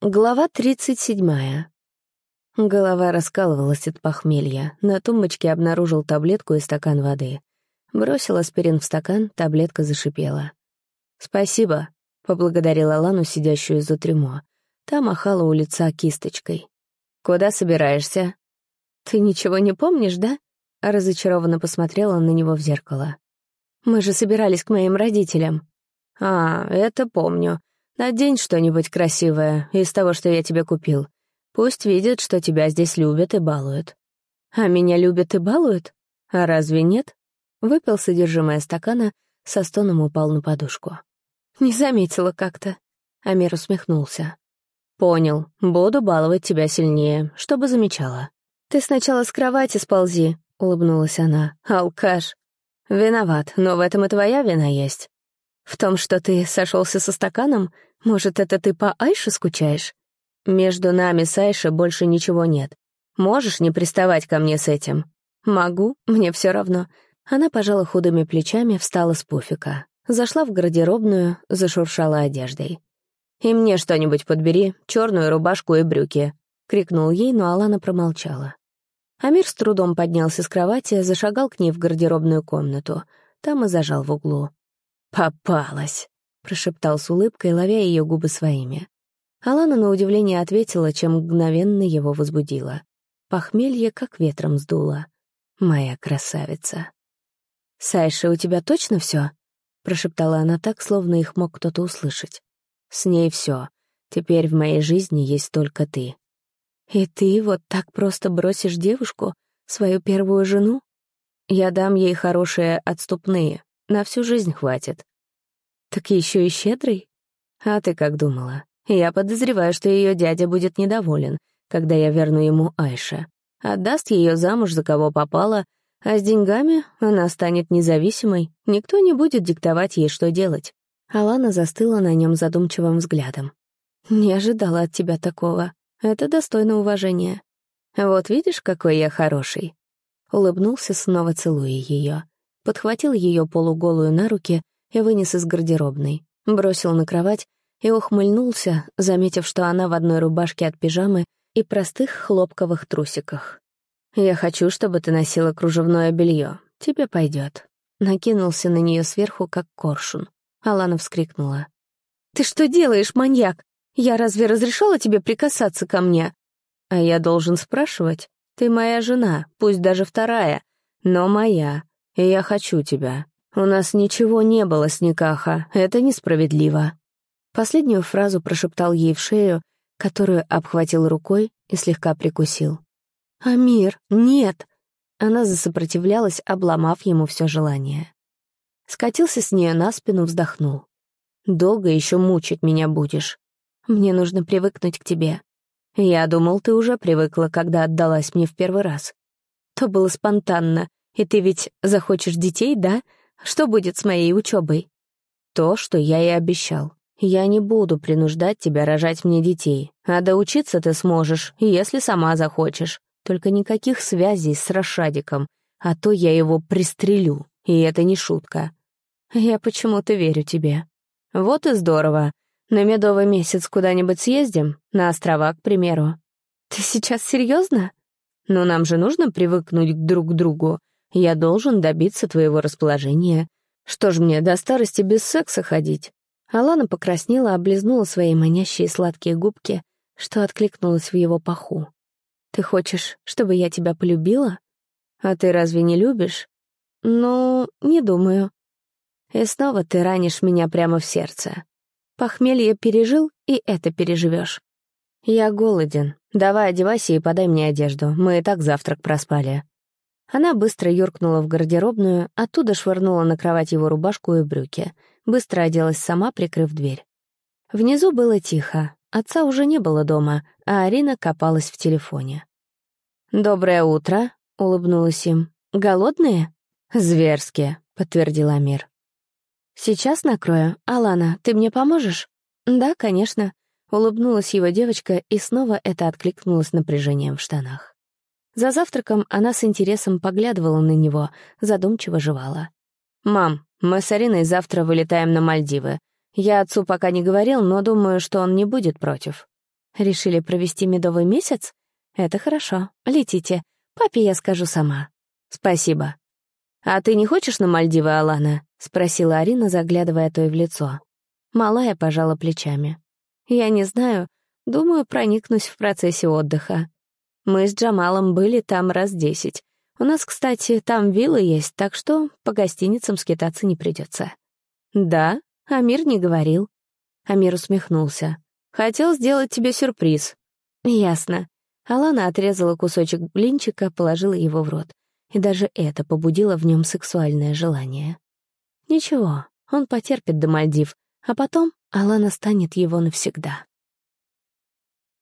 Глава 37. Голова раскалывалась от похмелья. На тумбочке обнаружил таблетку и стакан воды. Бросил аспирин в стакан, таблетка зашипела. «Спасибо», — поблагодарила Лану, сидящую за трюмо. Та махала у лица кисточкой. «Куда собираешься?» «Ты ничего не помнишь, да?» Разочарованно посмотрела на него в зеркало. «Мы же собирались к моим родителям». «А, это помню. Надень что-нибудь красивое из того, что я тебе купил. Пусть видят, что тебя здесь любят и балуют». «А меня любят и балуют? А разве нет?» Выпил содержимое стакана, со стоном упал на подушку. «Не заметила как-то». Амир усмехнулся. «Понял. Буду баловать тебя сильнее, чтобы замечала». «Ты сначала с кровати сползи», — улыбнулась она. «Алкаш». «Виноват, но в этом и твоя вина есть». «В том, что ты сошелся со стаканом? Может, это ты по Айше скучаешь?» «Между нами с Айше больше ничего нет. Можешь не приставать ко мне с этим?» «Могу, мне все равно». Она пожала худыми плечами, встала с пуфика. Зашла в гардеробную, зашуршала одеждой. «И мне что-нибудь подбери, черную рубашку и брюки», — крикнул ей, но Алана промолчала. Амир с трудом поднялся с кровати, зашагал к ней в гардеробную комнату. Там и зажал в углу. «Попалась», — прошептал с улыбкой, ловя ее губы своими. Алана на удивление ответила, чем мгновенно его возбудила. Похмелье как ветром сдуло. «Моя красавица». «Сайша, у тебя точно все?» — прошептала она так, словно их мог кто-то услышать. «С ней все. Теперь в моей жизни есть только ты». «И ты вот так просто бросишь девушку, свою первую жену?» «Я дам ей хорошие отступные. На всю жизнь хватит». «Так еще и щедрый?» «А ты как думала? Я подозреваю, что ее дядя будет недоволен, когда я верну ему Айше. Отдаст ее замуж за кого попало, а с деньгами она станет независимой, никто не будет диктовать ей, что делать». Алана застыла на нем задумчивым взглядом. «Не ожидала от тебя такого. Это достойно уважения. Вот видишь, какой я хороший». Улыбнулся, снова целуя ее. Подхватил ее полуголую на руки и вынес из гардеробной. Бросил на кровать и ухмыльнулся, заметив, что она в одной рубашке от пижамы и простых хлопковых трусиках. «Я хочу, чтобы ты носила кружевное белье. Тебе пойдет». Накинулся на нее сверху, как коршун. Алана вскрикнула. «Ты что делаешь, маньяк? Я разве разрешала тебе прикасаться ко мне?» «А я должен спрашивать? Ты моя жена, пусть даже вторая, но моя, и я хочу тебя. У нас ничего не было с никаха, это несправедливо». Последнюю фразу прошептал ей в шею, которую обхватил рукой и слегка прикусил. «Амир, нет!» Она засопротивлялась, обломав ему все желание. Скатился с нее на спину, вздохнул. «Долго еще мучить меня будешь? Мне нужно привыкнуть к тебе. Я думал, ты уже привыкла, когда отдалась мне в первый раз. То было спонтанно, и ты ведь захочешь детей, да? Что будет с моей учебой?» «То, что я и обещал. Я не буду принуждать тебя рожать мне детей, а доучиться ты сможешь, если сама захочешь. Только никаких связей с Рашадиком, а то я его пристрелю, и это не шутка. Я почему-то верю тебе. Вот и здорово. На медовый месяц куда-нибудь съездим? На острова, к примеру». «Ты сейчас серьезно?» «Ну, нам же нужно привыкнуть друг к другу. Я должен добиться твоего расположения. Что ж мне, до старости без секса ходить?» Алана покраснела, облизнула свои манящие сладкие губки, что откликнулось в его паху. «Ты хочешь, чтобы я тебя полюбила? А ты разве не любишь?» «Ну, не думаю». «И снова ты ранишь меня прямо в сердце. Похмелье пережил, и это переживешь. Я голоден. Давай одевайся и подай мне одежду. Мы и так завтрак проспали». Она быстро юркнула в гардеробную, оттуда швырнула на кровать его рубашку и брюки. Быстро оделась сама, прикрыв дверь. Внизу было тихо. Отца уже не было дома, а Арина копалась в телефоне. «Доброе утро», — улыбнулась им. «Голодные?» «Зверски», — подтвердил Амир. «Сейчас накрою. Алана, ты мне поможешь?» «Да, конечно», — улыбнулась его девочка, и снова это откликнулось напряжением в штанах. За завтраком она с интересом поглядывала на него, задумчиво жевала. «Мам, мы с Ариной завтра вылетаем на Мальдивы. Я отцу пока не говорил, но думаю, что он не будет против». Решили провести медовый месяц? Это хорошо. Летите. Папе я скажу сама. Спасибо. А ты не хочешь на Мальдивы, Алана? Спросила Арина, заглядывая той в лицо. Малая пожала плечами. Я не знаю. Думаю, проникнусь в процессе отдыха. Мы с Джамалом были там раз 10. У нас, кстати, там виллы есть, так что по гостиницам скитаться не придется. Да? Амир не говорил. Амир усмехнулся. Хотел сделать тебе сюрприз. Ясно. Алана отрезала кусочек блинчика, положила его в рот. И даже это побудило в нем сексуальное желание. Ничего, он потерпит до Мальдив, а потом Алана станет его навсегда.